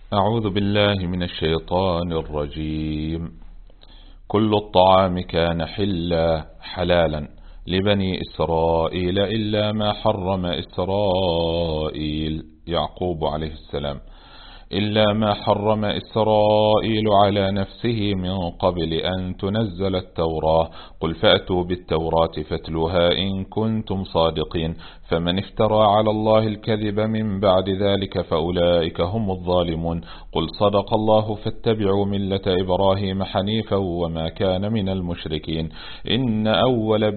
أعوذ بالله من الشيطان الرجيم. كل الطعام كان حلالا لبني إسرائيل إلا ما حرم إسرائيل يعقوب عليه السلام إلا ما حرم إسرائيل على نفسه من قبل أن تنزل التوراة. قل فأتوا بالتوراة فاتلوها إن كنتم صادقين. فمن افترى على الله الكذب من بعد ذلك فأولئك هم الظالمون. قل صدق الله فاتبعوا ملة إبراهيم حنيفا وما كان من المشركين. إن أول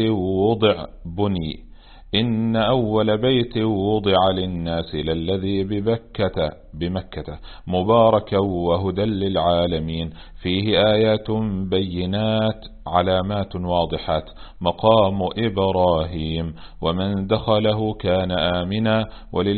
بيت وضع للناس للذي بمكة مباركا وهدى للعالمين فيه آيات بينات علامات واضحات مقام إبراهيم ومن دخله كان آمنا.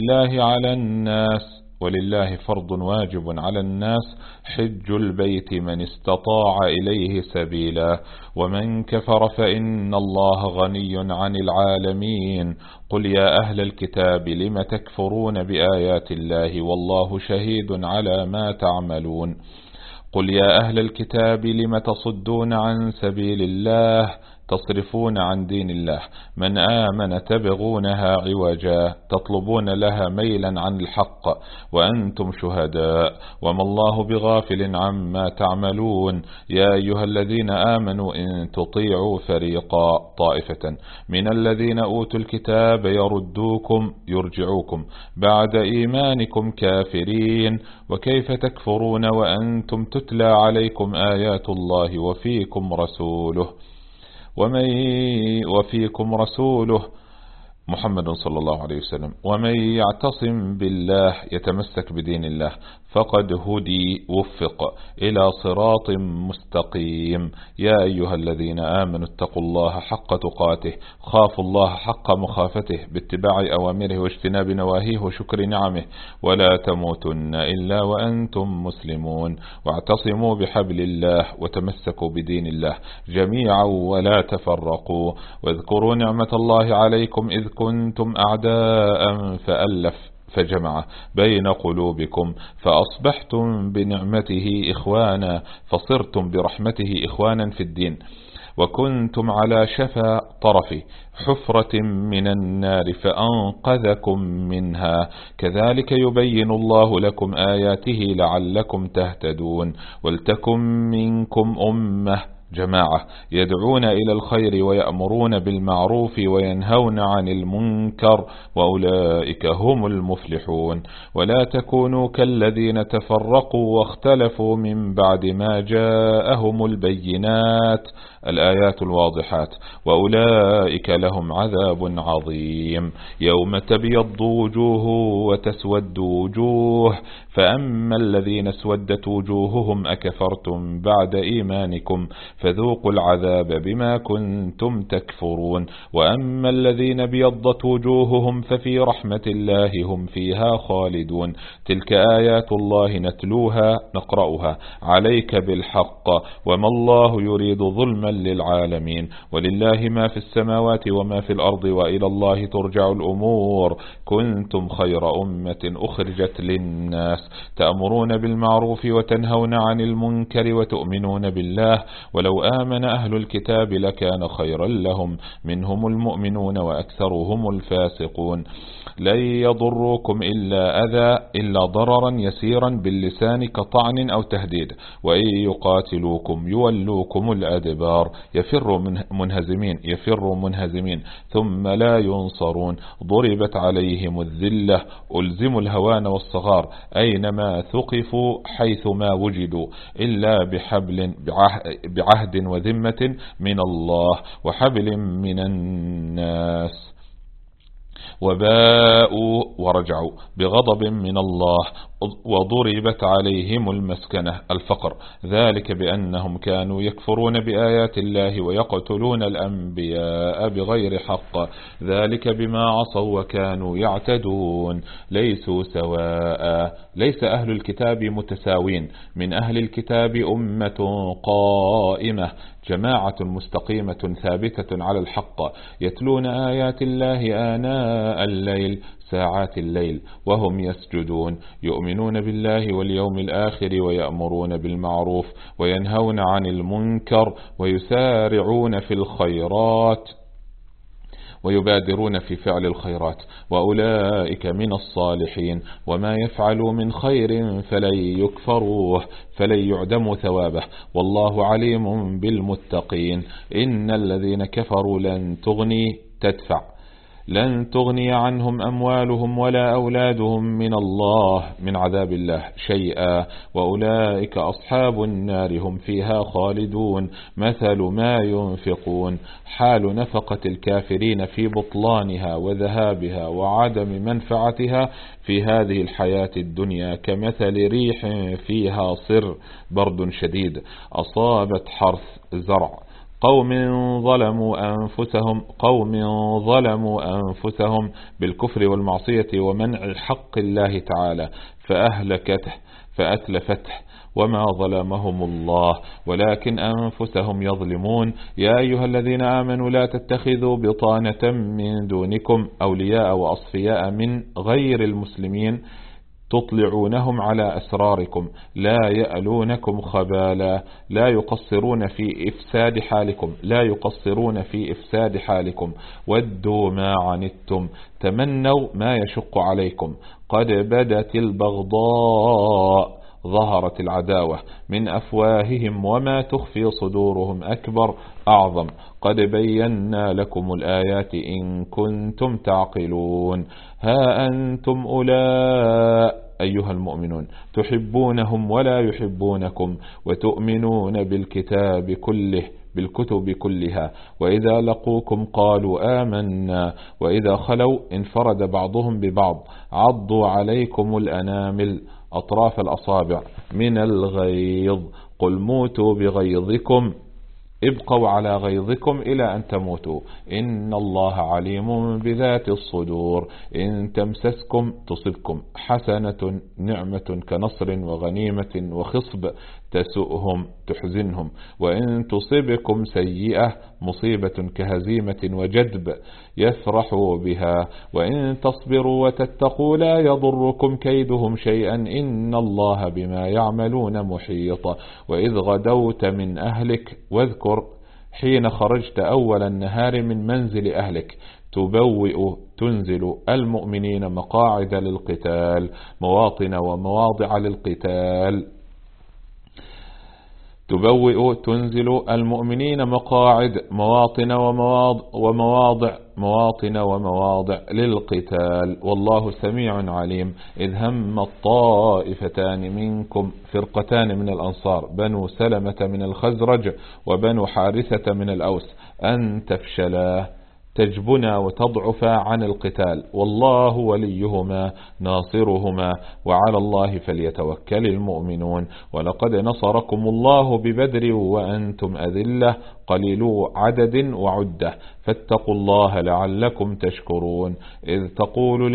ولله فرض واجب على الناس حج البيت من استطاع إليه سبيلا ومن كفر فإن الله غني عن العالمين. قل يا أهل الكتاب لم تكفرون بآيات الله والله شهيد على ما تعملون. قل يا أهل الكتاب لم تصدون عن سبيل الله تصرفون عن دين الله. من آمن تبغونها عوجا تطلبون لها ميلا عن الحق وأنتم شهداء وما الله بغافل عما تعملون. يا أيها الذين آمنوا إن تطيعوا طائفة من الذين أوتوا الكتاب يرجعوكم بعد إيمانكم كافرين. وكيف تكفرون وأنتم تتلى عليكم آيات الله وفيكم رسوله محمد صلى الله عليه وسلم. ومن يعتصم بالله يتمسك بدين الله فقد وفق إلى صراط مستقيم. يا أيها الذين آمنوا اتقوا الله حق تقاته خافوا الله حق مخافته باتباع أوامره واجتناب نواهيه وشكر نعمه ولا تموتن إلا وأنتم مسلمون. واعتصموا بحبل الله وتمسكوا بدين الله جميعا ولا تفرقوا. واذكروا نعمة الله عليكم إذ كنتم أعداء فجمع بين قلوبكم فأصبحتم بنعمته إخوانا فصرتم برحمته إخوانا في الدين. وكنتم على شفا طرف حفرة من النار فأنقذكم منها. كذلك يبين الله لكم آياته لعلكم تهتدون. ولتكن منكم أمة جماعة يدعون إلى الخير ويأمرون بالمعروف وينهون عن المنكر وأولئك هم المفلحون. ولا تكونوا كالذين تفرقوا واختلفوا من بعد ما جاءهم البينات الآيات الواضحات وأولئك لهم عذاب عظيم. يوم تبيض وجوه وتسود وجوه فأما الذين اسودت وجوههم أكفرتم بعد إيمانكم فذوقوا العذاب بما كنتم تكفرون. وأما الذين ابيضت وجوههم ففي رحمة الله هم فيها خالدون. تلك آيات الله نقرأها عليك بالحق وما الله يريد ظلما للعالمين. ولله ما في السماوات وما في الأرض وإلى الله ترجع الأمور. كنتم خير أمة أخرجت للناس تأمرون بالمعروف وتنهون عن المنكر وتؤمنون بالله. ولو آمن أهل الكتاب لكان خيرا لهم منهم المؤمنون وأكثرهم الفاسقون. لن يضروكم إلا ضررا يسيرا باللسان كطعن أو تهديد. وإن يقاتلوكم يولوكم الأدبار يفر منهزمين ثم لا ينصرون. ضربت عليهم الذلة ألزموا الهوان والصغار أينما ثقفوا حيثما وجدوا إلا بعهد وذمة من الله وحبل من الناس وباءوا ورجعوا بغضب من الله وضربت عليهم المسكنة الفقر. ذلك بأنهم كانوا يكفرون بآيات الله ويقتلون الأنبياء بغير حق ذلك بما عصوا وكانوا يعتدون. ليسوا سواء ليس أهل الكتاب متساوين. من أهل الكتاب أمة قائمة جماعة مستقيمة ثابتة على الحق يتلون آيات الله آناء الليل ساعات الليل وهم يسجدون يؤمنون بالله واليوم الآخر ويأمرون بالمعروف وينهون عن المنكر ويسارعون في الخيرات ويبادرون في فعل الخيرات وأولئك من الصالحين وما يفعلوا من خير فلن يكفروه فلن يعدموا ثوابه والله عليم بالمتقين إن الذين كفروا لن تغني عنهم أموالهم ولا أولادهم من الله من عذاب الله شيئا وأولئك أصحاب النار هم فيها خالدون مثل ما ينفقون حال نفقة الكافرين في بطلانها وذهابها وعدم منفعتها في هذه الحياة الدنيا كمثل ريح فيها صر برد شديد أصابت حرث زرع قوم ظلموا أنفسهم بالكفر والمعصية ومنع حق الله تعالى فأتلفته وما ظلمهم الله ولكن أنفسهم يظلمون يا أيها الذين آمنوا لا تتخذوا بطانة من دونكم أولياء وأصفياء من غير المسلمين تطلعونهم على أسراركم لا يألونكم خبالا لا يقصرون في إفساد حالكم ودوا ما عنتم تمنوا ما يشق عليكم قد بدت البغضاء ظهرت العداوة من أفواههم وما تخفي صدورهم أكبر أعظم قد بينا لكم الآيات إن كنتم تعقلون ها أنتم أولئك أيها المؤمنون تحبونهم ولا يحبونكم وتؤمنون بالكتب كلها وإذا لقوكم قالوا آمنا وإذا خلوا انفرد بعضهم ببعض عضوا عليكم الأنامل أطراف الأصابع من الغيظ قل موتوا بغيظكم ابقوا على غيظكم إلى أن تموتوا إن الله عليم بذات الصدور إن تمسسكم تصبكم حسنة نعمة كنصر وغنيمة وخصب تسؤهم تحزنهم وإن تصبكم سيئة مصيبة كهزيمة وجدب يفرحوا بها وإن تصبروا وتتقوا لا يضركم كيدهم شيئا إن الله بما يعملون محيط وإذ غدوت من أهلك واذكر حين خرجت أول النهار من منزل أهلك تنزل المؤمنين مقاعد للقتال مواطن ومواضع للقتال تنزل المؤمنين مواطن ومواضع للقتال والله سميع عليم إذ هم الطائفتان منكم فرقتان من الأنصار بنو سلمة من الخزرج وبنو حارثة من الأوس أن تفشلا تجبنا وتضعفا عن القتال والله وليهما ناصرهما وعلى الله فليتوكل المؤمنون ولقد نصركم الله ببدر وأنتم أذلة قليلو عدد وعدة فاتقوا الله لعلكم تشكرون إذ تقول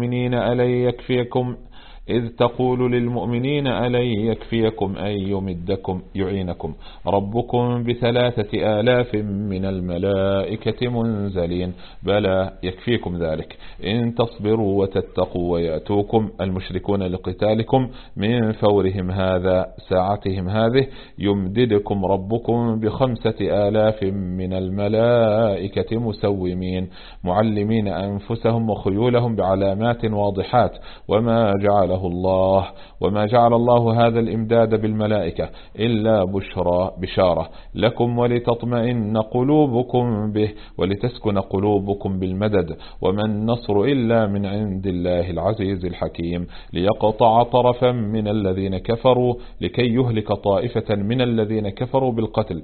للمؤمنين ألن يكفيكم أن يمدكم يعينكم ربكم ب3,000 من الملائكة منزلين بلى يكفيكم ذلك إن تصبروا وتتقوا ويأتوكم المشركون لقتالكم من فورهم هذا ساعتهم هذه يمددكم ربكم ب5,000 من الملائكة مسومين معلمين أنفسهم وخيولهم بعلامات واضحات وما جعل الله هذا الإمداد بالملائكة إلا بشارة لكم ولتطمئن قلوبكم به ولتسكن قلوبكم بالمدد وما النصر إلا من عند الله العزيز الحكيم ليقطع طرفا من الذين كفروا لكي يهلك طائفة من الذين كفروا بالقتل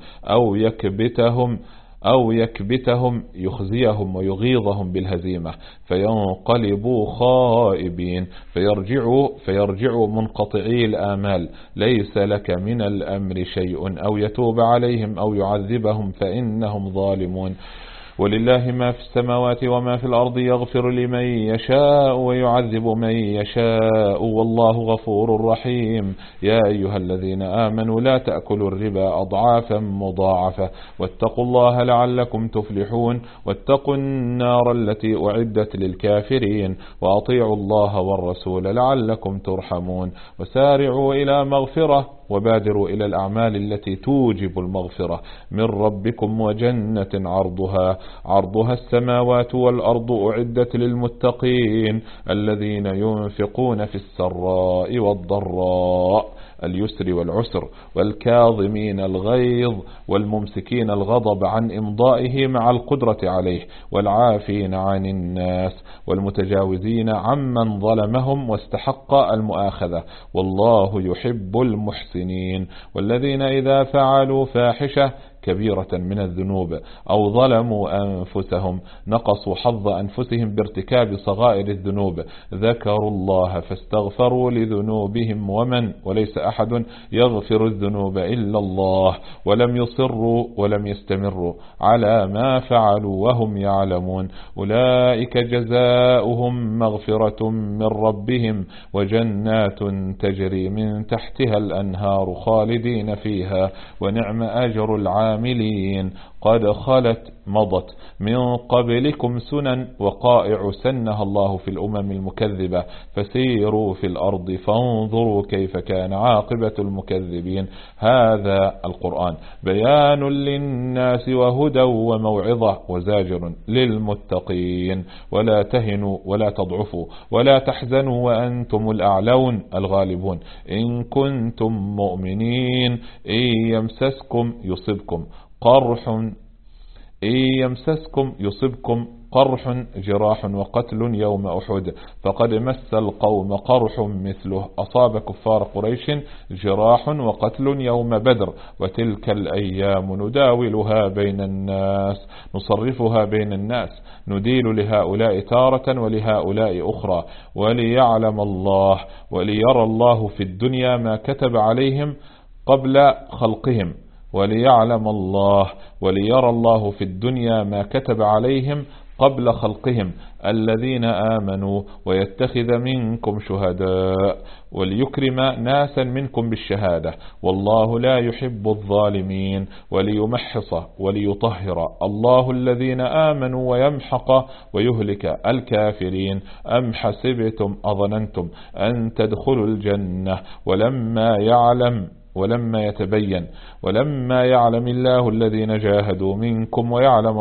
أو يكبتهم يخزيهم ويغيظهم بالهزيمة فينقلبوا خائبين فيرجعوا منقطعي الآمال ليس لك من الأمر شيء أو يتوب عليهم أو يعذبهم فإنهم ظالمون ولله ما في السماوات وما في الأرض يغفر لمن يشاء ويعذب من يشاء والله غفور رحيم. يا أيها الذين آمنوا لا تأكلوا الربا أضعافا مضاعفة واتقوا الله لعلكم تفلحون. واتقوا النار التي أعدت للكافرين وأطيعوا الله والرسول لعلكم ترحمون. وسارعوا إلى مغفرة وبادروا إلى الأعمال التي توجب المغفرة من ربكم وجنة عرضها السماوات والأرض أعدت للمتقين الذين ينفقون في السراء والضراء اليسر والعسر والكاظمين الغيظ والممسكين الغضب عن إمضائه مع القدرة عليه والعافين عن الناس والمتجاوزين عمن ظلمهم واستحق المؤاخذة والله يحب المحسنين. والذين إذا فعلوا فاحشة كبيرة من الذنوب أو ظلموا أنفسهم نقصوا حظ أنفسهم بارتكاب صغائر الذنوب ذكروا الله فاستغفروا لذنوبهم وليس أحد يغفر الذنوب إلا الله ولم يصروا ولم يستمروا على ما فعلوا وهم يعلمون أولئك جزاؤهم مغفرة من ربهم وجنات تجري من تحتها الأنهار خالدين فيها ونعم أجر العاملين. قد خلت مضت من قبلكم سنن وقائع سنها الله في الأمم المكذبة فسيروا في الأرض فانظروا كيف كان عاقبة المكذبين. هذا القرآن بيان للناس وهدى وموعظة وزاجر للمتقين. ولا تهنوا ولا تضعفوا ولا تحزنوا وأنتم الأعلون الغالبون إن كنتم مؤمنين. إن يمسسكم يصبكم قرح جراح وقتل يوم أحد فقد مس القوم قرح مثله أصاب كفار قريش جراح وقتل يوم بدر وتلك الأيام نداولها بين الناس نصرفها بين الناس نديل لهؤلاء تارة ولهؤلاء أخرى وليعلم الله وليرى الله في الدنيا ما كتب عليهم قبل خلقهم وليرى الله في الدنيا ما كتب عليهم قبل خلقهم الذين آمنوا ويتخذ منكم شهداء وليكرم ناسا منكم بالشهادة والله لا يحب الظالمين وليمحص وليطهر الله الذين آمنوا ويمحق ويهلك الكافرين. أم حسبتم أظننتم أن تدخلوا الجنة ولما يعلم الله الذين جاهدوا منكم ويعلم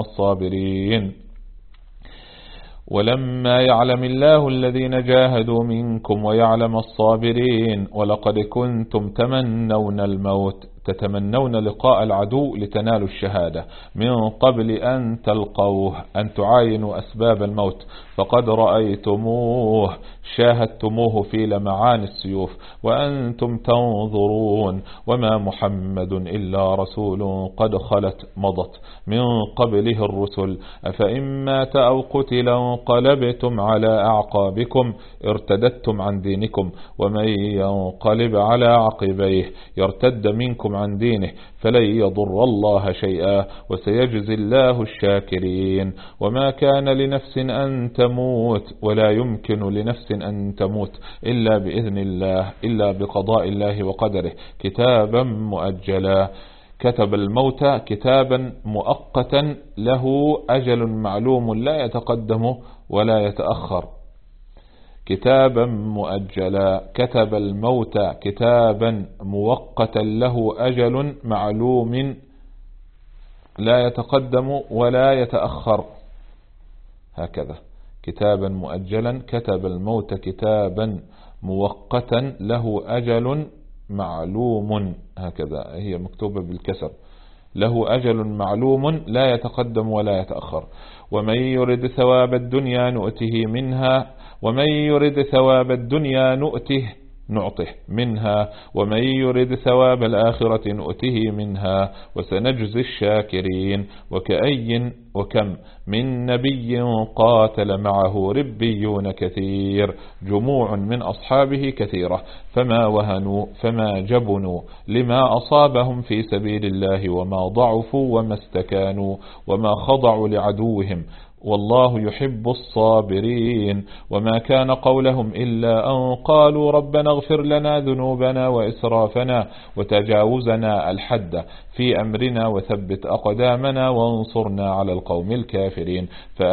الصابرين. ولقد كنتم تتمنون لقاء العدو لتنالوا الشهادة من قبل أن تلقوه أن تعاينوا أسباب الموت فقد رأيتموه شاهدتموه في لمعان السيوف وأنتم تنظرون وما محمد إلا رسول قد خلت مضت من قبله الرسل أفإن مات أو قتل انقلبتم على أعقابكم ارتدتم عن دينكم ومن ينقلب على عقبيه يرتد منكم عن دينه فلن يضر الله شيئا وسيجزي الله الشاكرين. وما كان لنفس أن تموت ولا يمكن لنفس أن تموت إلا بإذن الله إلا بقضاء الله وقدره كتابا مؤجلا. كتب الموت كتابا مؤقتا له أجل معلوم لا يتقدم ولا يتأخر. كتابا مؤجلا كتب الموت كتابا مؤقتا له أجل معلوم لا يتقدم ولا يتأخر. هكذا كتابا مؤجلا كتب الموت كتابا مؤقتا له أجل معلوم هكذا هي مكتوبة بالكسر له أجل معلوم لا يتقدم ولا يتأخر. ومن يرد ثواب الدنيا نؤته نعطه منها، ومن يرد ثواب الآخرة نؤته منها وسنجزي الشاكرين. وكم من نبي قاتل معه ربيون كثير، جموع من أصحابه كثيرة، فما وهنوا فما جبنوا لما أصابهم في سبيل الله، وما ضعفوا وما استكانوا وما خضعوا لعدوهم، والله يحب الصابرين. وما كان قولهم إلا أن قالوا ربنا اغفر لنا ذنوبنا وإسرافنا وتجاوزنا الحد في أمرنا وثبت أقدامنا وانصرنا على القوم الكافرين.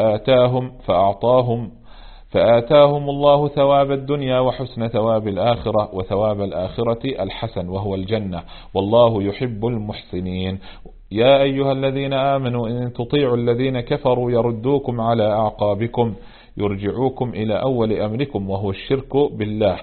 فآتاهم الله ثواب الدنيا وحسن ثواب الآخرة، وثواب الآخرة الحسن وهو الجنة، والله يحب المحسنين. يا أيها الذين آمنوا إن تطيعوا الذين كفروا يردوكم على أعقابكم يرجعوكم إلى أول أمركم وهو الشرك بالله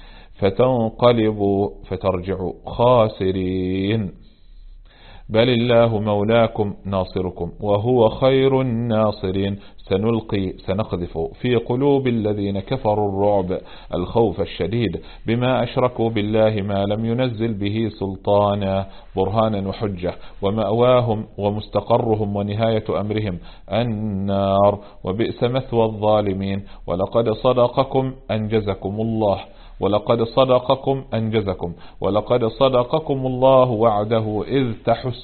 فترجعوا خاسرين. بل الله مولاكم ناصركم وهو خير الناصرين. سنقذف في قلوب الذين كفروا الرعب، الخوف الشديد، بما أشركوا بالله ما لم ينزل به سلطانا برهانا وحجة، ومأواهم ومستقرهم ونهاية أمرهم النار، وبئس مثوى الظالمين. ولقد صدقكم الله وعده إذ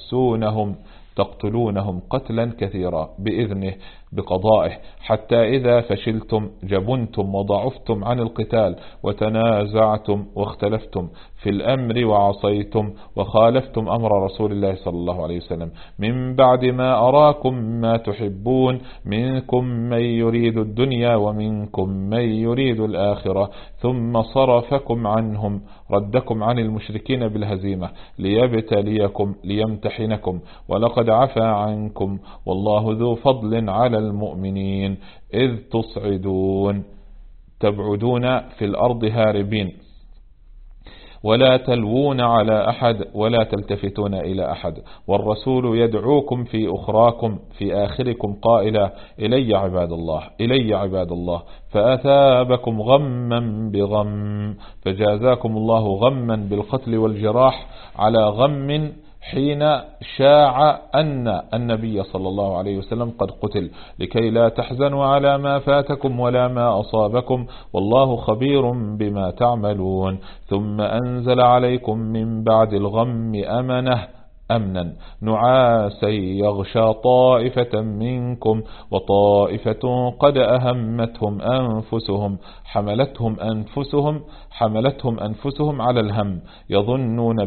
تقتلونهم قتلا كثيرا بإذنه بقضائه، حتى إذا فشلتم جبنتم وضعفتم عن القتال وتنازعتم واختلفتم في الأمر وعصيتم وخالفتم أمر رسول الله صلى الله عليه وسلم، من بعد ما أراكم ما تحبون، منكم من يريد الدنيا ومنكم من يريد الآخرة، ثم صرفكم عنهم، ردكم عن المشركين بالهزيمة ليبتليكم ليمتحنكم، ولقد عفا عنكم والله ذو فضل على المؤمنين، إذ تبعدون في الأرض هاربين، ولا تلوون على أحد ولا تلتفتون إلى أحد، والرسول يدعوكم في أخراكم في آخركم قائلا إلي عباد الله، فأثابكم غما بغم، فجازاكم الله غما بالقتل والجراح على غم، حين شاع أن النبي صلى الله عليه وسلم قد قتل، لكي لا تحزنوا على ما فاتكم ولا ما أصابكم، والله خبير بما تعملون. ثم أنزل عليكم من بعد الغم أمنا نعاسا يغشى طائفة منكم وطائفة قد أهمتهم حملتهم أنفسهم على الهم، يظنون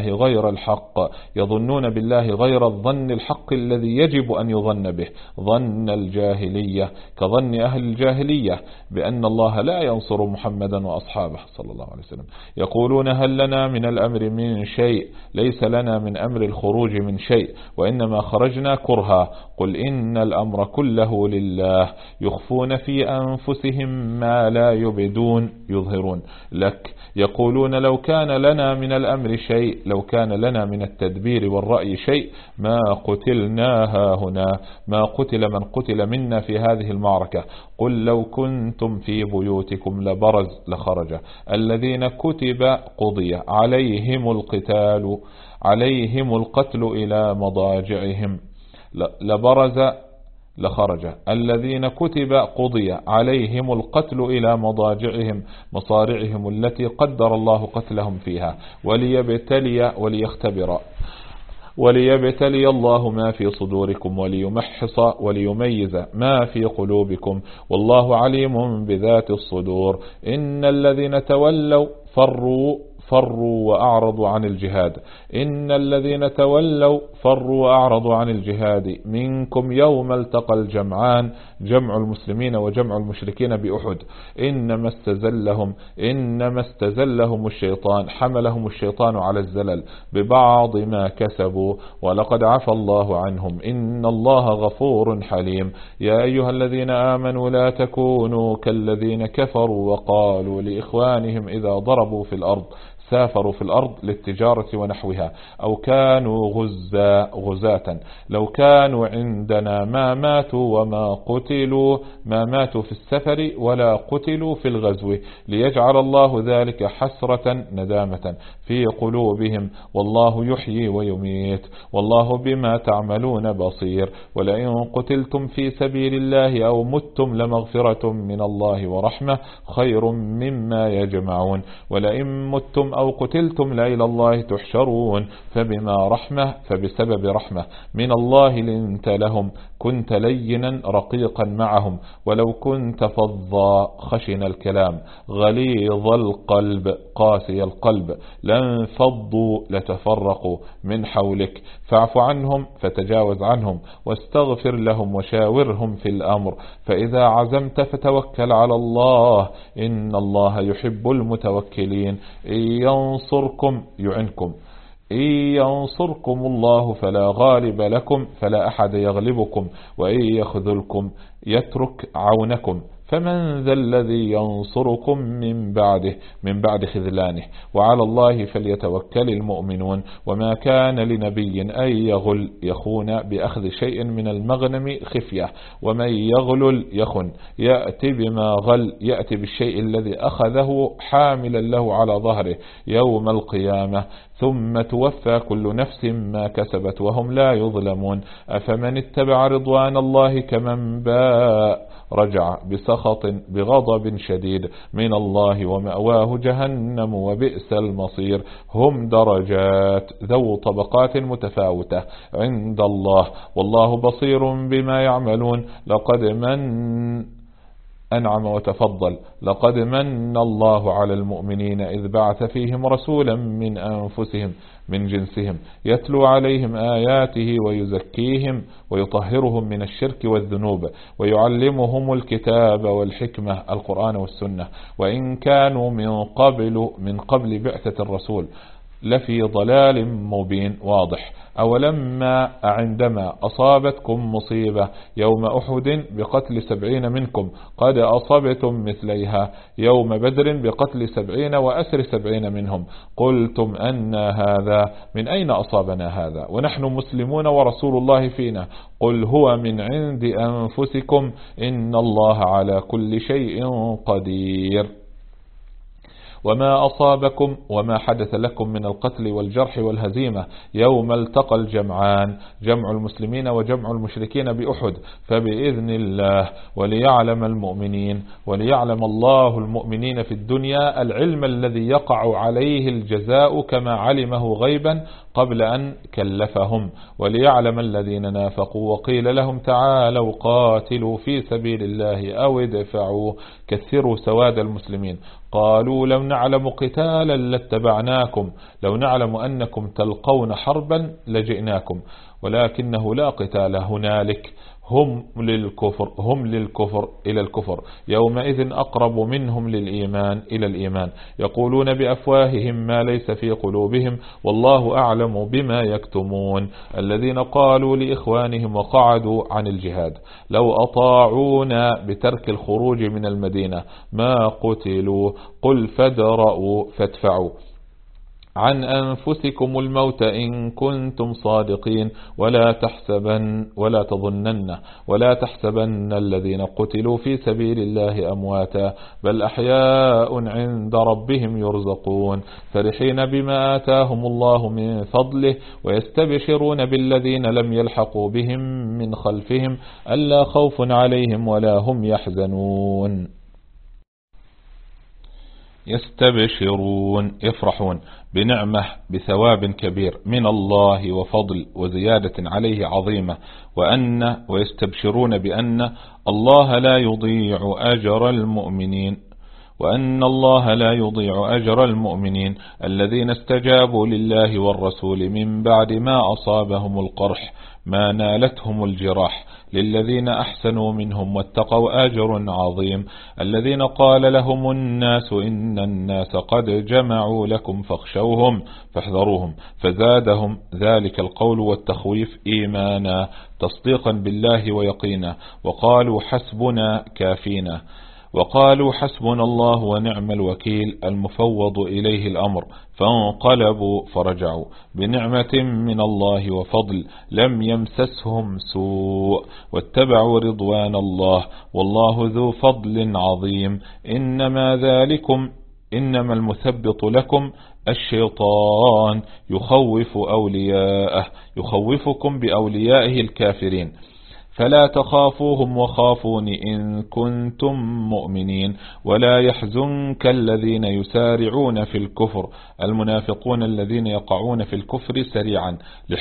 بالله غير الظن الحق الذي يجب أن يظن به، ظن الجاهلية كظن أهل الجاهلية بأن الله لا ينصر محمدا وأصحابه صلى الله عليه وسلم، يقولون هل لنا من الأمر من شيء، ليس لنا من أمر الخروج من شيء، وإنما خرجنا كرها، قل إن الأمر كله لله، يخفون في أنفسهم ما لا يظهرون لك، يقولون لو كان لنا من الأمر شيء، لو كان لنا من التدبير والرأي شيء ما قتلناها هنا، ما قتل من قتل منا في هذه المعركة، قل لو كنتم في بيوتكم لخرج الذين كتب قضي عليهم القتل إلى مضاجعهم، لخرج الذين كتب قضي عليهم القتل إلى مضاجعهم مصارعهم التي قدر الله قتلهم فيها، وليبتلي الله ما في صدوركم وليمحص وليميز ما في قلوبكم، والله عليم بذات الصدور. إن الذين تولوا فروا وأعرضوا عن الجهاد منكم يوم التقى الجمعان، جمع المسلمين وجمع المشركين بأحد، إنما استزلهم الشيطان، حملهم الشيطان على الزلل ببعض ما كسبوا، ولقد عفى الله عنهم إن الله غفور حليم. يا أيها الذين آمنوا لا تكونوا كالذين كفروا وقالوا لإخوانهم إذا ضربوا في الأرض سافروا في الأرض للتجارة ونحوها، أو كانوا غزاة، لو كانوا عندنا ما ماتوا وما قتلوا، ما ماتوا في السفر ولا قتلوا في الغزو، ليجعل الله ذلك حسرة ندامة في قلوبهم، والله يحيي ويميت، والله بما تعملون بصير. ولئن قتلتم في سبيل الله أو متم لمغفرة من الله ورحمة خير مما يجمعون. ولئن متم أو قتلتم لإلى الله تحشرون. فبسبب رحمة من الله لنت لهم، كنت لينا رقيقا معهم، ولو كنت فظا خشن الكلام غليظ القلب قاسي القلب لانفضوا لتفرقوا من حولك، فاعف عنهم فتجاوز عنهم، واستغفر لهم وشاورهم في الأمر، فإذا عزمت فتوكل على الله إن الله يحب المتوكلين. إن ينصركم يعنكم، إن ينصركم الله فلا غالب لكم فلا أحد يغلبكم، وإن يخذلكم يترك عونكم، فمن ذا الذي ينصركم من بعد خذلانه، وعلى الله فليتوكل المؤمنون. وما كان لنبي أن يغل يخون بأخذ شيء من المغنم خفية، ومن يغلل يخن يأتي بما غل، يأتي بالشيء الذي أخذه حاملا له على ظهره يوم القيامة، ثم توفى كل نفس ما كسبت وهم لا يظلمون. أفمن اتبع رضوان الله كمن باء رجع بسخط بغضب شديد من الله ومأواه جهنم وبئس المصير. هم درجات ذو طبقات متفاوتة عند الله، والله بصير بما يعملون. أنعم وتفضل. لقد من الله على المؤمنين إذ بعث فيهم رسولا من أنفسهم من جنسهم يتلو عليهم آياته ويزكيهم ويطهرهم من الشرك والذنوب ويعلمهم الكتاب والحكمة القرآن والسنة، وإن كانوا من قبل بعثة الرسول لفي ضلال مبين واضح. أولما عندما أصابتكم مصيبة يوم أحد بقتل 70 منكم قد أصبتم مثليها يوم بدر بقتل 70 وأسر 70 منهم، قلتم أن هذا، من أين أصابنا هذا ونحن مسلمون ورسول الله فينا؟ قل هو من عند أنفسكم إن الله على كل شيء قدير. وما أصابكم وما حدث لكم من القتل والجرح والهزيمة يوم التقى الجمعان، جمع المسلمين وجمع المشركين بأحد، فبإذن الله وليعلم المؤمنين، وليعلم الله المؤمنين في الدنيا العلم الذي يقع عليه الجزاء كما علمه غيبا قبل أن كلفهم، وليعلم الذين نافقوا وقيل لهم تعالوا قاتلوا في سبيل الله أو ادفعوا كثروا سواد المسلمين، قالوا لو نعلم قتالا لاتبعناكم، لو نعلم أنكم تلقون حربا لجئناكم، ولكنه لا قتال هنالك، هم للكفر إلى الكفر، يومئذ أقرب منهم للإيمان إلى الإيمان، يقولون بأفواههم ما ليس في قلوبهم والله أعلم بما يكتمون. الذين قالوا لإخوانهم وقعدوا عن الجهاد لو أطاعونا بترك الخروج من المدينة ما قتلوا، قل فادرؤوا فادفعوا عن أنفسكم الموت إن كنتم صادقين، ولا تحسبن الذين قتلوا في سبيل الله أمواتا بل أحياء عند ربهم يرزقون، فرحين بما آتاهم الله من فضله ويستبشرون بالذين لم يلحقوا بهم من خلفهم ألا خوف عليهم ولا هم يحزنون. يستبشرون يفرحون بنعمة بثواب كبير من الله وفضل وزيادة عليه عظيمة، ويستبشرون بأن الله لا يضيع أجر المؤمنين، وأن الله لا يضيع أجر المؤمنين الذين استجابوا لله والرسول من بعد ما أصابهم القرح ما نالتهم الجراح، للذين أحسنوا منهم واتقوا أجر عظيم. الذين قال لهم الناس إن الناس قد جمعوا لكم فاخشوهم فاحذروهم، فزادهم ذلك القول والتخويف إيمانا تصديقا بالله ويقينا، وقالوا حسبنا كافينا. وقالوا حسبنا الله ونعم الوكيل المفوض إليه الأمر، فانقلبوا فرجعوا بنعمة من الله وفضل لم يمسسهم سوء واتبعوا رضوان الله والله ذو فضل عظيم. إنما المثبط لكم الشيطان يخوفكم بأوليائه الكافرين، فلا تخافوهم وخافون إن كنتم مؤمنين. ولا يحزنك الذين يسارعون في الكفر، المنافقون الذين يقعون في الكفر سريعا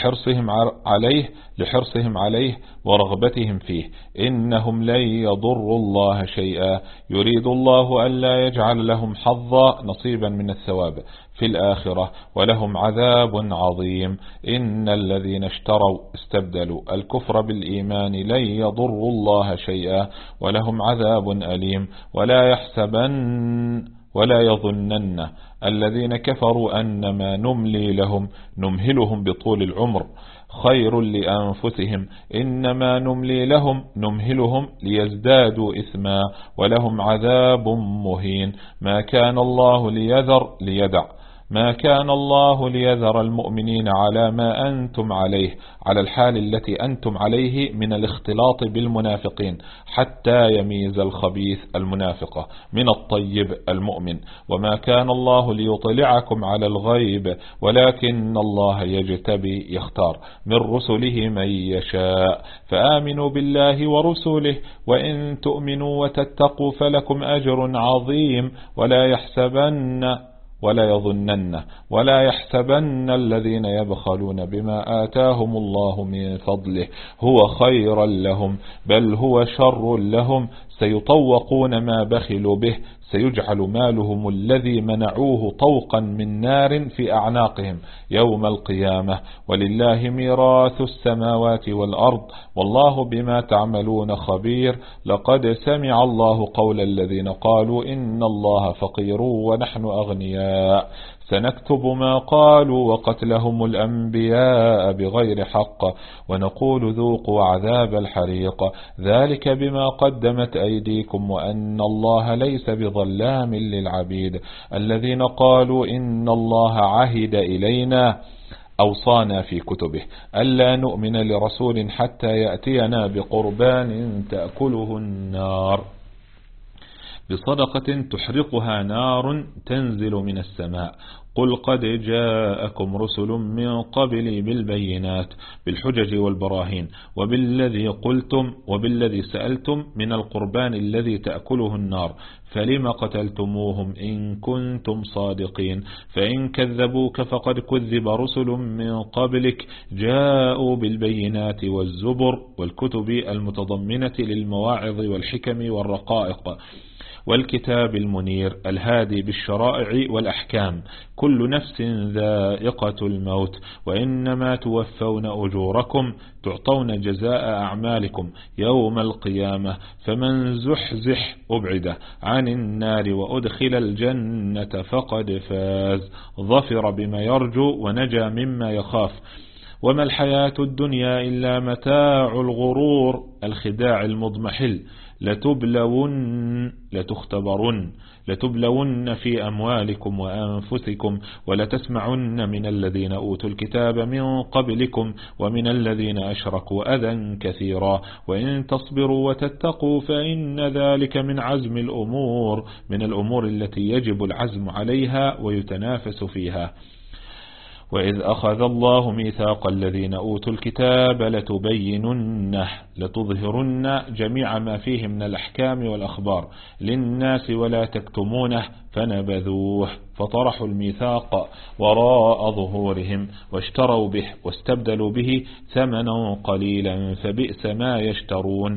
لحرصهم عليه ورغبتهم فيه. إنهم لن يضروا الله شيئا، يريد الله ألا يجعل لهم حظا نصيبا من الثواب في الآخرة، ولهم عذاب عظيم. إن الذين استبدلوا الكفر بالإيمان لن يضروا الله شيئا ولهم عذاب أليم. ولا يظنن الذين كفروا أنما نمهلهم بطول العمر خير لأنفسهم، إنما نمهلهم ليزدادوا إثما ولهم عذاب مهين. ما كان الله ليذر المؤمنين على ما أنتم عليه، على الحال التي أنتم عليه من الاختلاط بالمنافقين، حتى يميز الخبيث المنافقة من الطيب المؤمن. وما كان الله ليطلعكم على الغيب ولكن الله يجتبي يختار من رسله من يشاء، فآمنوا بالله ورسله وإن تؤمنوا وتتقوا فلكم أجر عظيم. ولا يحسبن الذين يبخلون بما آتاهم الله من فضله هو خيرا لهم بل هو شر لهم، سيطوقون ما بخلوا به، سيجعل مالهم الذي منعوه طوقا من نار في أعناقهم يوم القيامة، ولله ميراث السماوات والأرض والله بما تعملون خبير. لقد سمع الله قول الذين قالوا إن الله فقير ونحن أغنياء، سنكتب ما قالوا وقتلهم الأنبياء بغير حق ونقول ذوقوا عذاب الحريق، ذلك بما قدمت أيديكم وأن الله ليس بظلام للعبيد. الذين قالوا إن الله عهد إلينا أوصانا في كتبه ألا نؤمن لرسول حتى يأتينا بقربان تأكله النار بصدقة تحرقها نار تنزل من السماء. قل قد جاءكم رسل من قبلي بالبينات بالحجج والبراهين وبالذي قلتم وبالذي سألتم من القربان الذي تأكله النار، فلم قتلتموهم إن كنتم صادقين. فإن كذبوك فقد كذب رسل من قبلك جاءوا بالبينات والزبر والكتب المتضمنة للمواعظ والحكم والرقائق والكتاب المنير الهادي بالشرائع والأحكام. كل نفس ذائقة الموت وإنما توفون أجوركم تعطون جزاء أعمالكم يوم القيامة، فمن زحزح أبعد عن النار وأدخل الجنة فقد فاز، ظفر بما يرجو ونجا مما يخاف. وما الحياة الدنيا إلا متاع الغرور، الخداع المضمحل. لتبلون في أموالكم وأنفسكم ولتسمعن من الذين أوتوا الكتاب من قبلكم ومن الذين أشركوا أذى كثيرا، وإن تصبروا وتتقوا فإن ذلك من عزم الأمور، من الأمور التي يجب العزم عليها ويتنافس فيها. وإذ أخذ الله ميثاق الذين أوتوا الكتاب لتظهرن جميع ما فيه من الأحكام والأخبار للناس ولا تكتمونه فنبذوه فطرحوا الميثاق وراء ظهورهم واشتروا به واستبدلوا به ثمنا قليلا فبئس ما يشترون.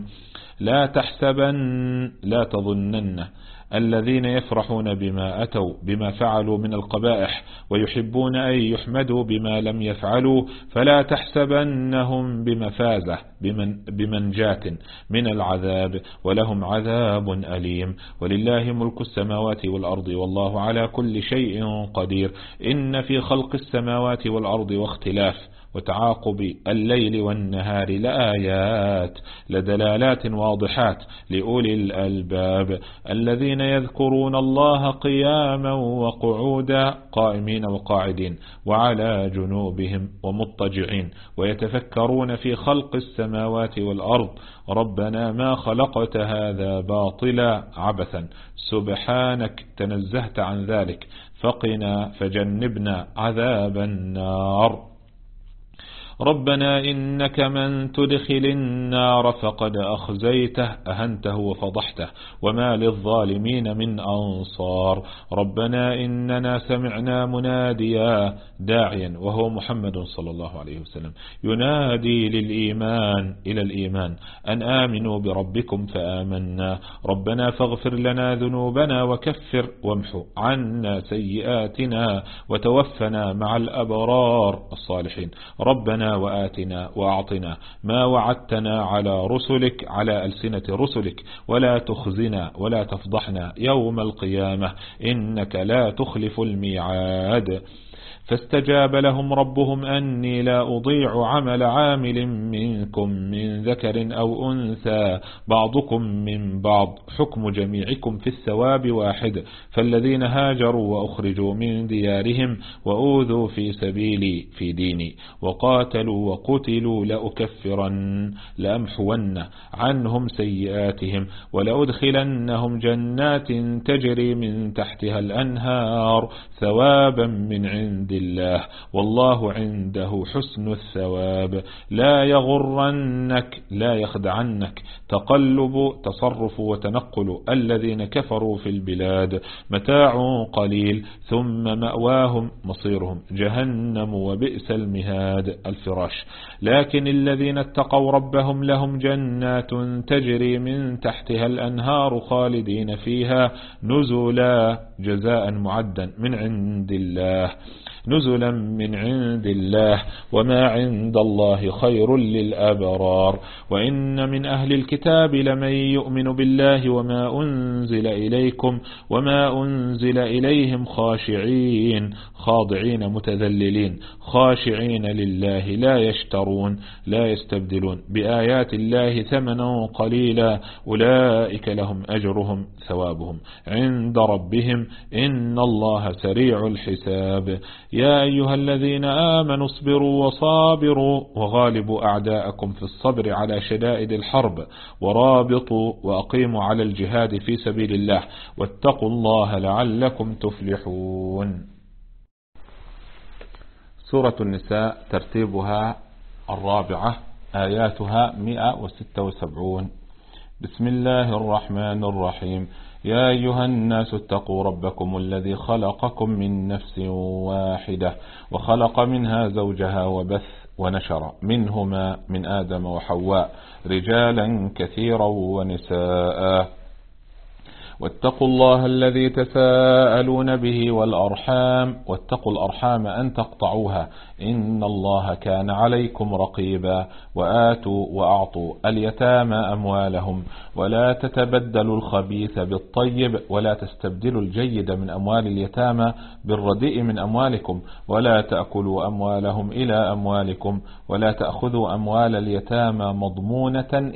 لا تظنن الذين يفرحون بما أتوا بما فعلوا من القبائح ويحبون أن يحمدوا بما لم يفعلوا فلا تحسبنهم بمفازة بمنجاة من العذاب، ولهم عذاب أليم. ولله ملك السماوات والأرض والله على كل شيء قدير. إن في خلق السماوات والأرض واختلاف وتعاقب الليل والنهار لآيات لدلالات واضحات لأولي الألباب الذين يذكرون الله قياما وقعودا قائمين وقاعدين وعلى جنوبهم ومضطجعين ويتفكرون في خلق السماوات والأرض ربنا ما خلقت هذا باطلا عبثا سبحانك تنزهت عن ذلك فقنا فجنبنا عذاب النار. ربنا إنك من تدخل النار فقد أخزيته أهنته وفضحته وما للظالمين من أنصار. ربنا إننا سمعنا مناديا داعيا وهو محمد صلى الله عليه وسلم ينادي للإيمان إلى الإيمان أن آمنوا بربكم فآمنا. ربنا فاغفر لنا ذنوبنا وكفر وامحو عنا سيئاتنا وتوفنا مع الأبرار الصالحين. ربنا وآتنا وأعطنا ما وعدتنا على رسلك على ألسنة رسلك ولا تخزنا ولا تفضحنا يوم القيامة إنك لا تخلف الميعاد. فاستجاب لهم ربهم أني لا أضيع عمل عامل منكم من ذكر أو أنثى بعضكم من بعض حكم جميعكم في الثواب واحد. فالذين هاجروا وأخرجوا من ديارهم وأوذوا في سبيلي في ديني وقاتلوا وقتلوا لأمحون عنهم سيئاتهم ولأدخلنهم جنات تجري من تحتها الأنهار ثوابا من عند الله والله عنده حسن الثواب. لا يغرنك لا يخدعنك تقلب تصرف وتنقل الذين كفروا في البلاد متاع قليل ثم مأواهم مصيرهم جهنم وبئس المهاد الفراش. لكن الذين اتقوا ربهم لهم جنات تجري من تحتها الأنهار خالدين فيها نزلا جزاء معدا من عند الله نزلا من عند الله وما عند الله خير للأبرار. وإن من أهل الكتاب لمن يؤمن بالله وما أنزل إليكم وما أنزل إليهم خاضعين متذللين خاشعين لله لا يشترون لا يستبدلون بآيات الله ثمنا قليلا أولئك لهم أجرهم ثوابهم عند ربهم إن الله سريع الحساب. يا أيها الذين آمنوا اصبروا وصابروا وغالبوا أعداءكم في الصبر على شدائد الحرب ورابطوا وأقيموا على الجهاد في سبيل الله واتقوا الله لعلكم تفلحون. سورة النساء ترتيبها 4 آياتها 176. بسم الله الرحمن الرحيم. يا أيها الناس اتقوا ربكم الذي خلقكم من نفس واحدة وخلق منها زوجها وبث ونشر منهما من آدم وحواء رجالا كثيرا ونساء واتقوا الله الذي تساءلون به والأرحام واتقوا الأرحام أن تقطعوها إن الله كان عليكم رقيبا. وآتوا وأعطوا اليتامى أموالهم ولا تتبدلوا الخبيث بالطيب ولا تستبدلوا الجيد من أموال اليتامى بالرديء من أموالكم ولا تأكلوا أموالهم إلى أموالكم ولا تأخذوا أموال اليتامى مضمومة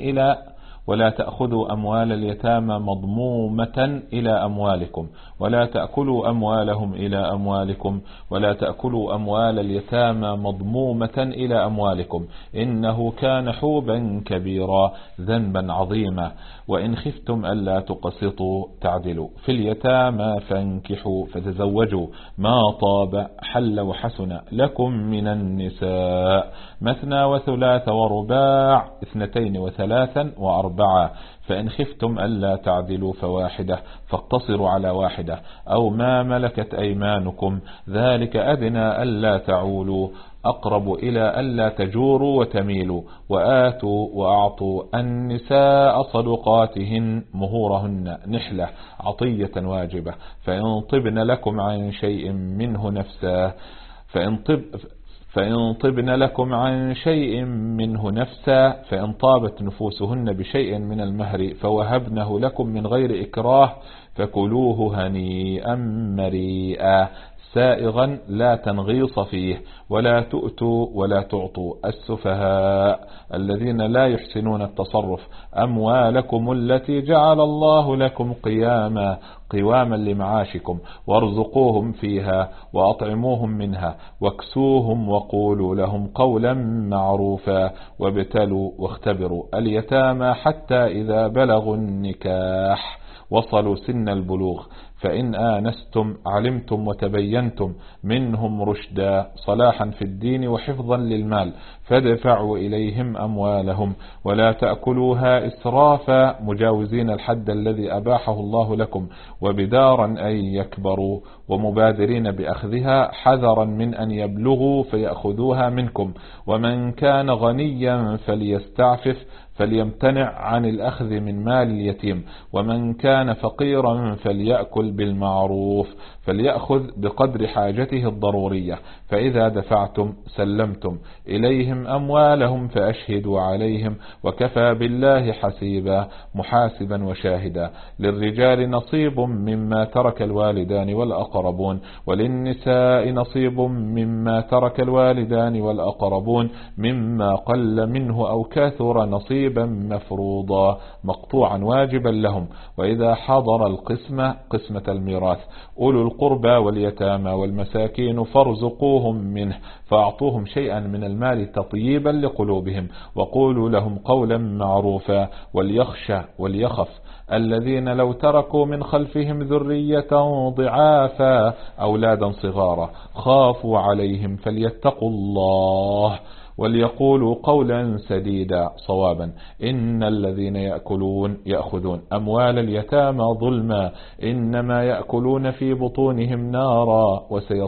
إلى أموالكم ولا تأكلوا أموالهم إلى أموالكم ولا تأكلوا أموال اليتامى مضمومة إلى أموالكم إنه كان حوبا كبيرا ذنبا عظيما. وإن خفتم ألا تقسطوا تعدلوا في اليتامى فانكحوا فتزوجوا ما طاب حل وحسن لكم من النساء مثنى وثلاث ورباع 2 و3 و4 فإن خفتم ألا تعدلوا فواحدة فاقتصروا على واحدة أو ما ملكت أيمانكم ذلك أدنى ألا تعولوا أقرب إلى ألا تجوروا وتميلوا. وآتوا وأعطوا النساء صدقاتهن مهورهن نحلة عطية واجبة فإن طبن لكم عن شيء منه نفسا، فإن طابت نفوسهن بشيء من المهر فوهبنه لكم من غير إكراه فكلوه هنيئا مريئا سائغا لا تنغيص فيه، ولا تؤتوا ولا تعطوا السفهاء الذين لا يحسنون التصرف أموالكم التي جعل الله لكم قواما لمعاشكم، وارزقوهم فيها وأطعموهم منها واكسوهم وقولوا لهم قولا معروفا، وابتلوا واختبروا اليتامى حتى إذا بلغوا النكاح وصلوا سن البلوغ، فإن آنستم علمتم وتبينتم منهم رشدا صلاحا في الدين وحفظا للمال فادفعوا إليهم أموالهم، ولا تأكلوها إسرافا مجاوزين الحد الذي أباحه الله لكم وبدارا أن يكبروا، ومبادرين بأخذها حذرا من أن يبلغوا فيأخذوها منكم، ومن كان غنيا فليستعفف فليمتنع عن الأخذ من مال اليتيم، ومن كان فقيرا فليأكل بالمعروف، فليأخذ بقدر حاجته الضرورية، فإذا دفعتم سلمتم إليهم أموالهم فأشهدوا عليهم وكفى بالله حسيبا محاسبا وشاهدا. للرجال نصيب مما ترك الوالدان والأقربون، وللنساء نصيب مما ترك الوالدان والأقربون مما قل منه أو كثر نصيبا مفروضا مقطوعا واجبا لهم. وإذا حضر قسمة الميراث أولو القربى واليتامى والمساكين فارزقوهم منه، فأعطوهم شيئا من المال تطييبا لقلوبهم، وقولوا لهم قولا معروفا. وليخف الذين لو تركوا من خلفهم ذرية ضعافا أولادا صغارا خافوا عليهم فليتقوا الله وليقولوا قولا سديدا صوابا. إن الذين يأخذون أموال اليتامى ظلما إنما يأكلون في بطونهم نارا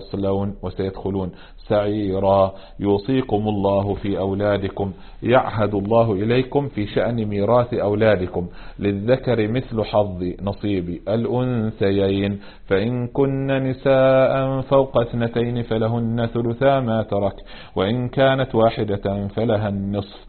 وسيدخلون سعيرا. يوصيكم الله في أولادكم، يعهد الله إليكم في شأن ميراث أولادكم، للذكر مثل حظ نصيب الأنثيين، فإن كن نساء فوق 2 فلهن ثلثا ما ترك، وإن كانت واحدة فلها النصف،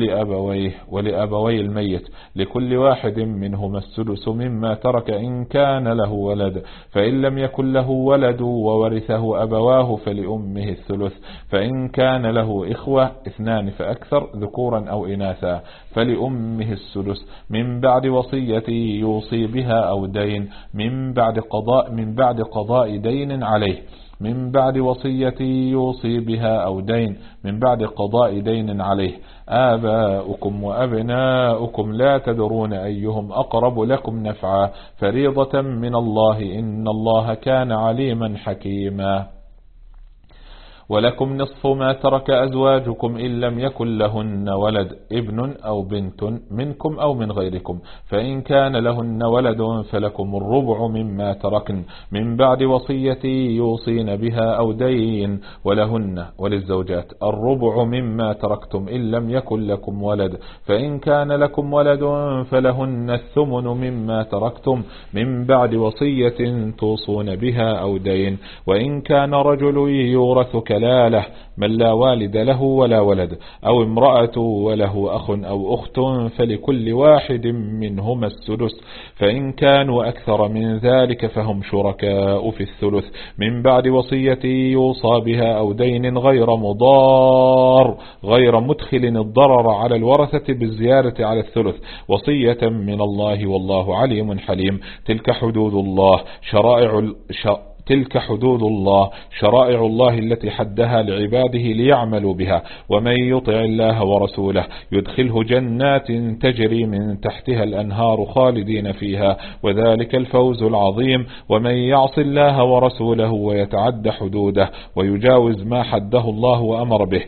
ولأبوي الميت لكل واحد منهما السدس مما ترك إن كان له ولد، فإن لم يكن له ولد وورثه أبواه فلأمه الثلث، فإن كان له إخوة 2 فأكثر ذكورا أو إناثا فلأمه السدس من بعد وصية يوصي بها أو دين من بعد قضاء دين عليه، من بعد وصية يوصي بها أو دين من بعد قضاء دين عليه. آباؤكم وأبناؤكم لا تدرون أيهم أقرب لكم نفعا فريضة من الله إن الله كان عليما حكيما. ولكم نصف ما ترك أزواجكم إن لم يكن لهن ولد، ابن أو بنت منكم أو من غيركم، فإن كان لهن ولد فلكم الربع مما تركن من بعد وصية يوصين بها أو دين، ولهن وللزوجات الربع مما تركتم إن لم يكن لكم ولد، فإن كان لكم ولد فلهن الثمن مما تركتم من بعد وصية توصون بها أو دين، وإن كان رجل يورث كلالة من لا والد له ولا ولد، أو امرأة وله أخ أو أخت فلكل واحد منهما السدس، فإن كانوا أكثر من ذلك فهم شركاء في الثلث من بعد وصية يوصى بها أو دين غير مضار غير مدخل الضرر على الورثة بالزيادة على الثلث، وصية من الله والله عليم حليم. تلك حدود الله شرائع الله التي حدها لعباده ليعملوا بها، ومن يطع الله ورسوله يدخله جنات تجري من تحتها الأنهار خالدين فيها وذلك الفوز العظيم. ومن يعص الله ورسوله ويتعد حدوده ويجاوز ما حده الله وأمر به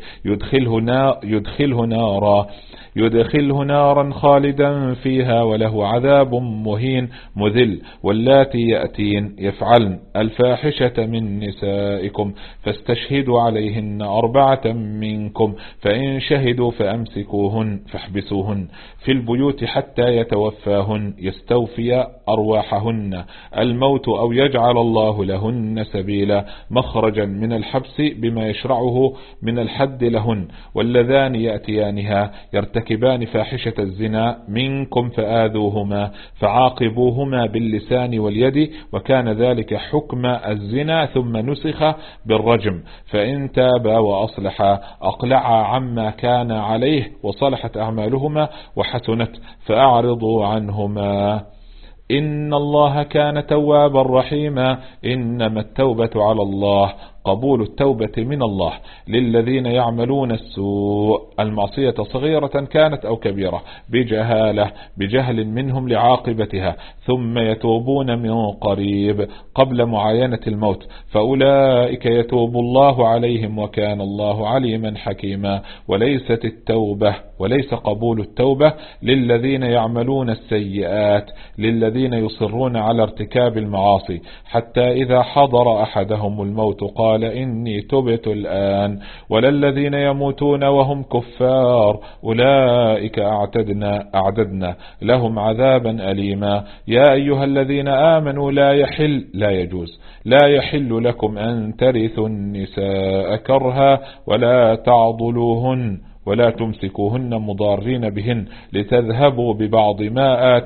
يدخله نارا خالدا فيها وله عذاب مهين مذل. واللاتي يأتين يفعلن الفاحشة الفاحشة من نسائكم فاستشهدوا عليهن 4 منكم، فإن شهدوا فأمسكوهن فاحبسوهن في البيوت حتى يتوفاهن يستوفي أرواحهن الموت أو يجعل الله لهن سبيلا مخرجا من الحبس بما يشرعه من الحد لهن. واللذان يأتيانها يرتكبان فاحشة الزنا منكم فآذوهما فعاقبوهما باللسان واليد، وكان ذلك حكم الزنا ثم نسخ بالرجم. فإن تابا وأصلحا أقلعا عما كان عليه وصلحت أعمالهما وحسنت فأعرضوا عنهما، إن الله كان توابا رحيما. إنما التوبة على الله، قبول التوبة من الله للذين يعملون السوء، المعصية صغيرة كانت أو كبيرة، بجهل منهم لعاقبتها، ثم يتوبون من قريب قبل معاينة الموت، فأولئك يتوب الله عليهم وكان الله عليما حكيما. وليس قبول التوبة للذين يعملون السيئات، للذين يصرون على ارتكاب المعاصي حتى إذا حضر أحدهم الموت قال إني تبت الآن، ولا الذين يموتون وهم كفار أولئك أعددنا لهم عذابا أليما. يا أيها الذين آمنوا لا يحل لكم أن ترثوا النساء كرها ولا تعضلوهن ولا تمسكوهن مضارين بهن لتذهبوا ببعض ما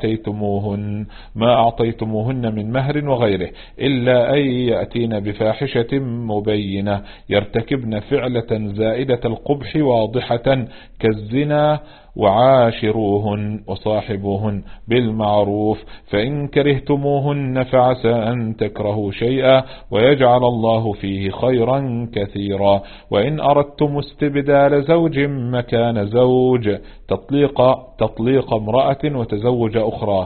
أعطيتموهن من مهر وغيره، إلا أن يأتين بفاحشة مبينة يرتكبن فعلة زائدة القبح واضحة كالزنا، وعاشروهن وصاحبوهن بالمعروف، فإن كرهتموهن فعسى أن تكرهوا شيئا ويجعل الله فيه خيرا كثيرا. وإن أردتم استبدال زوج مكان زوج، تطليق امرأة وتزوج أخرى،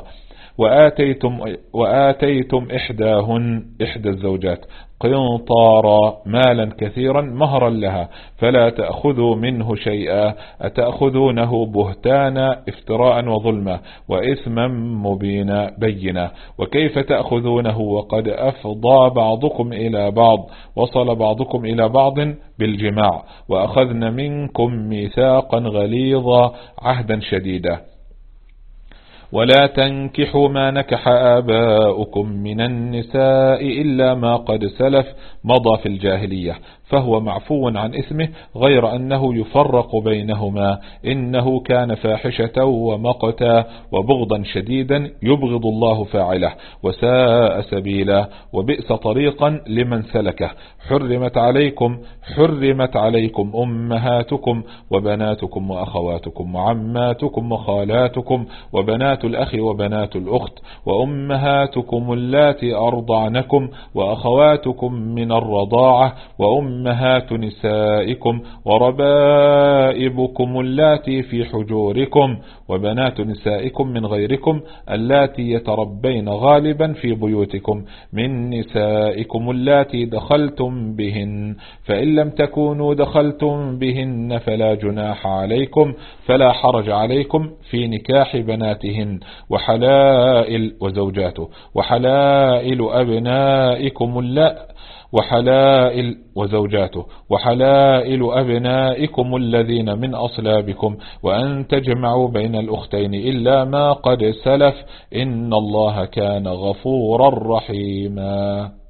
وآتيتم إحدى الزوجات قنطارا مالا كثيرا مهرا لها فلا تأخذوا منه شيئا، أتأخذونه بهتانا افتراء وظلما وإثما بينا، وكيف تأخذونه وقد أفضى بعضكم إلى بعض وصل بعضكم إلى بعض بالجماع، وأخذن منكم ميثاقا غليظا عهدا شديدا. ولا تنكحوا ما نكح آباؤكم من النساء إلا ما قد سلف مضى في الجاهلية، فهو معفو عن إثمه غير أنه يفرق بينهما، إنه كان فاحشة ومقتا وبغضا شديدا يبغض الله فاعله وساء سبيلا وبئس طريقا لمن سلكه. حرمت عليكم أمهاتكم وبناتكم وأخواتكم وعماتكم وخالاتكم وبنات الأخ وبنات الأخت وأمهاتكم اللاتي أرضعنكم وأخواتكم من الرضاعة وأمهات نسائكم وربائبكم اللاتي في حجوركم وبنات نسائكم من غيركم اللاتي يتربين غالبا في بيوتكم من نسائكم اللاتي دخلتم بهن، فإن لم تكونوا دخلتم بهن فلا جناح عليكم فلا حرج عليكم في نكاح بناتهن وحلائل وزوجاته وحلائل أبنائكم الذين من أصلابكم، وأن تجمعوا بين الأختين إلا ما قد سلف، إن الله كان غفورا رحيما.